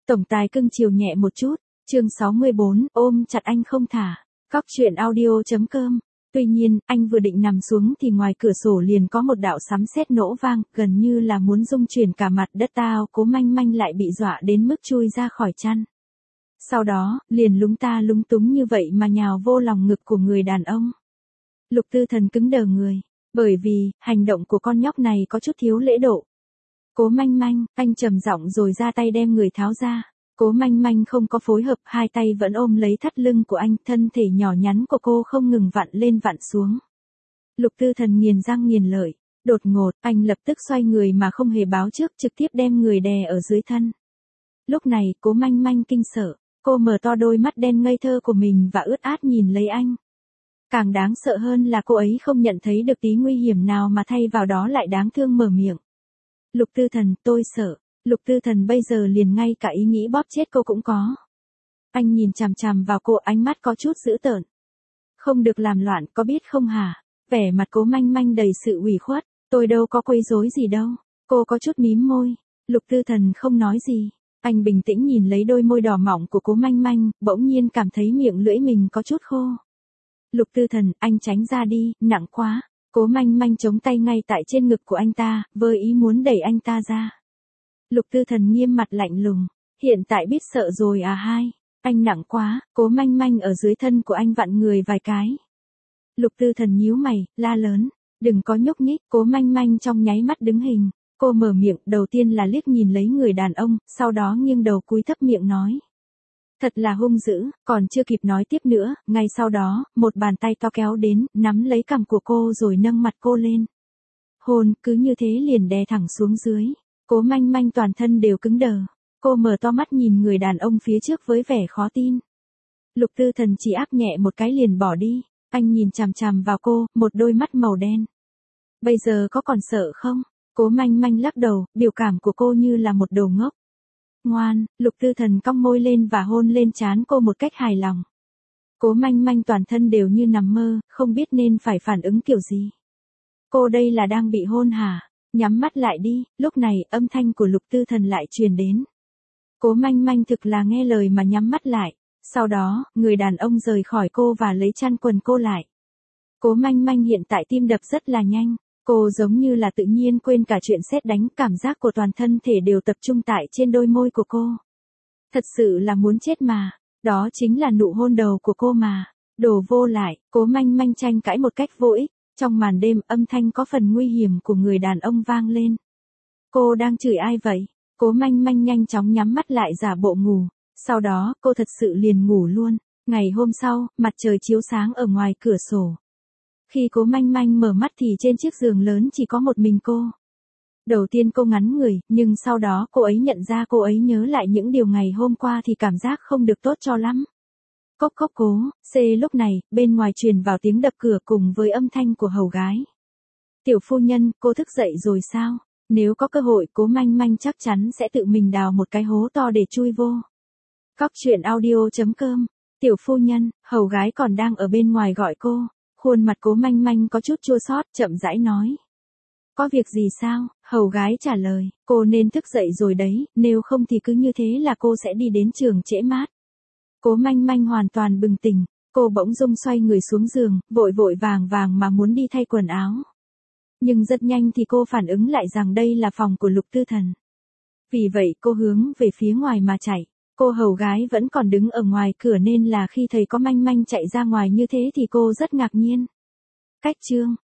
Tổng tài cưng chiều nhẹ một chút, chương 64, ôm chặt anh không thả. Cóc truyện audio.com. Tuy nhiên, anh vừa định nằm xuống thì ngoài cửa sổ liền có một đạo sấm sét nổ vang, gần như là muốn rung chuyển cả mặt đất tao. Cố Manh Manh lại bị dọa đến mức chui ra khỏi chăn. Sau đó, liền lúng ta lúng túng như vậy mà nhào vô lòng ngực của người đàn ông. Lục Tư Thần cứng đờ người, bởi vì, hành động của con nhóc này có chút thiếu lễ độ. Cố Manh Manh, anh trầm giọng rồi ra tay đem người tháo ra. Cố Manh Manh không có phối hợp, hai tay vẫn ôm lấy thắt lưng của anh, thân thể nhỏ nhắn của cô không ngừng vặn lên vặn xuống. Lục Tư Thần nghiền răng nghiền lợi, đột ngột, anh lập tức xoay người mà không hề báo trước, trực tiếp đem người đè ở dưới thân. Lúc này, Cố Manh Manh kinh sợ, cô mở to đôi mắt đen ngây thơ của mình và ướt át nhìn lấy anh. Càng đáng sợ hơn là cô ấy không nhận thấy được tí nguy hiểm nào mà thay vào đó lại đáng thương mở miệng. Lục Tư Thần, tôi sợ. Lục Tư Thần bây giờ liền ngay cả ý nghĩ bóp chết cô cũng có. Anh nhìn chằm chằm vào cô, ánh mắt có chút dữ tợn. Không được làm loạn, có biết không hả? Vẻ mặt Cố Manh Manh đầy sự ủy khuất. Tôi đâu có quấy rối gì đâu. Cô có chút mím môi. Lục Tư Thần không nói gì. Anh bình tĩnh nhìn lấy đôi môi đỏ mọng của Cố Manh Manh, bỗng nhiên cảm thấy miệng lưỡi mình có chút khô. Lục Tư Thần, anh tránh ra đi, nặng quá. Cố Manh Manh chống tay ngay tại trên ngực của anh ta, với ý muốn đẩy anh ta ra. Lục Tư Thần nghiêm mặt lạnh lùng, hiện tại biết sợ rồi à hai, anh nặng quá. Cố Manh Manh ở dưới thân của anh vặn người vài cái. Lục Tư Thần nhíu mày, la lớn, đừng có nhúc nhích. Cố Manh Manh trong nháy mắt đứng hình, cô mở miệng, đầu tiên là liếc nhìn lấy người đàn ông, sau đó nghiêng đầu cúi thấp miệng nói. Thật là hung dữ, còn chưa kịp nói tiếp nữa, ngay sau đó, một bàn tay to kéo đến, nắm lấy cằm của cô rồi nâng mặt cô lên. Hôn, cứ như thế liền đè thẳng xuống dưới. Cố Manh Manh toàn thân đều cứng đờ. Cô mở to mắt nhìn người đàn ông phía trước với vẻ khó tin. Lục Tư Thần chỉ ác nhẹ một cái liền bỏ đi. Anh nhìn chằm chằm vào cô, một đôi mắt màu đen. Bây giờ có còn sợ không? Cố Manh Manh lắc đầu, biểu cảm của cô như là một đồ ngốc. Ngoan, Lục Tư Thần cong môi lên và hôn lên trán cô một cách hài lòng. Cố Manh Manh toàn thân đều như nằm mơ, không biết nên phải phản ứng kiểu gì. Cô đây là đang bị hôn hả? Nhắm mắt lại đi. Lúc này, âm thanh của Lục Tư Thần lại truyền đến. Cố Manh Manh thực là nghe lời mà nhắm mắt lại. Sau đó, người đàn ông rời khỏi cô và lấy chăn quần cô lại. Cố Manh Manh hiện tại tim đập rất là nhanh. Cô giống như là tự nhiên quên cả chuyện sét đánh, cảm giác của toàn thân thể đều tập trung tại trên đôi môi của cô. Thật sự là muốn chết mà. Đó chính là nụ hôn đầu của cô mà. Đồ vô lại. Cố Manh Manh tranh cãi một cách vô ích. Trong màn đêm, âm thanh có phần nguy hiểm của người đàn ông vang lên. Cô đang chửi ai vậy? Cố Manh Manh nhanh chóng nhắm mắt lại giả bộ ngủ. Sau đó, cô thật sự liền ngủ luôn. Ngày hôm sau, mặt trời chiếu sáng ở ngoài cửa sổ. Khi Cố Manh Manh mở mắt thì trên chiếc giường lớn chỉ có một mình cô. Đầu tiên cô ngắn người, nhưng sau đó cô ấy nhận ra cô ấy nhớ lại những điều ngày hôm qua thì cảm giác không được tốt cho lắm. Cốc cốc cố, lúc này, bên ngoài truyền vào tiếng đập cửa cùng với âm thanh của hầu gái. Tiểu phu nhân, cô thức dậy rồi sao? Nếu có cơ hội, Cố Manh Manh chắc chắn sẽ tự mình đào một cái hố to để chui vô. Cóc truyện audio.com. Tiểu phu nhân, hầu gái còn đang ở bên ngoài gọi cô. Khuôn mặt Cố Manh Manh có chút chua xót, chậm rãi nói. Có việc gì sao? Hầu gái trả lời, cô nên thức dậy rồi đấy, nếu không thì cứ như thế là cô sẽ đi đến trường trễ mát. Cố Manh Manh hoàn toàn bừng tỉnh, cô bỗng dưng xoay người xuống giường, vội vội vàng vàng mà muốn đi thay quần áo. Nhưng rất nhanh thì cô phản ứng lại rằng đây là phòng của Lục Tư Thần. Vì vậy cô hướng về phía ngoài mà chạy. Cô hầu gái vẫn còn đứng ở ngoài cửa nên là khi thấy có Manh Manh chạy ra ngoài như thế thì cô rất ngạc nhiên. Cách chương.